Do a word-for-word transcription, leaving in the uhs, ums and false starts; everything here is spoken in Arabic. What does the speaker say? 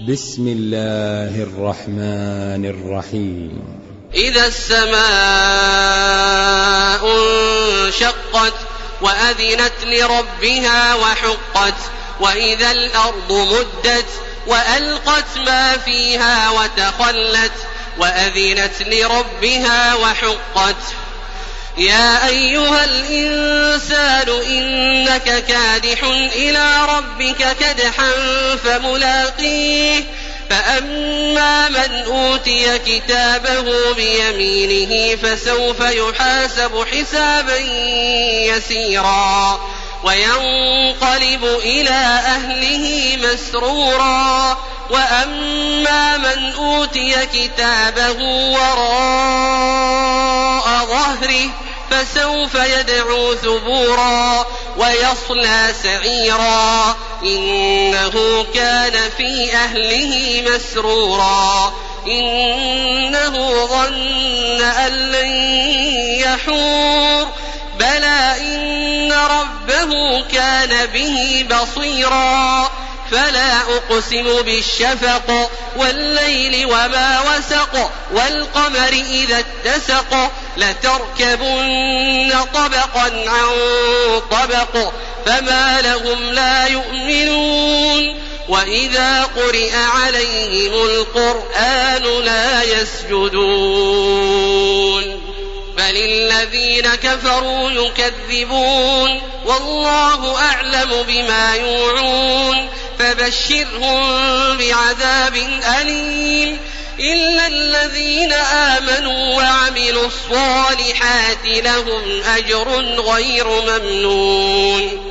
بسم الله الرحمن الرحيم. إذا السماء انشقت وأذنت لربها وحقت وإذا الأرض مدت وألقت ما فيها وتخلت وأذنت لربها وحقت. يا أيها الإنسان إنك كادح إلى ربك كدحا فملاقيه فأما من أوتي كتابه بيمينه فسوف يحاسب حسابا يسيرا وينقلب إلى أهله مسرورا وأما من أوتي كتابه وراء ظهره فسوف يدعو ثبورا ويصلى سعيرا إنه كان في أهله مسرورا إنه ظن أن لن يحور بلى إن ربه كان به بصيرا. فلا أقسم بالشفق والليل وما وسق والقمر إذا اتسق لتركبن طبقا عن طبق فما لهم لا يؤمنون وإذا قرئ عليهم القرآن لا يسجدون بل الذين كفروا يكذبون والله أعلم بما يوعون فبشرهم بعذاب أليم إلا الذين آمنوا وعملوا الصالحات لهم أجر غير ممنون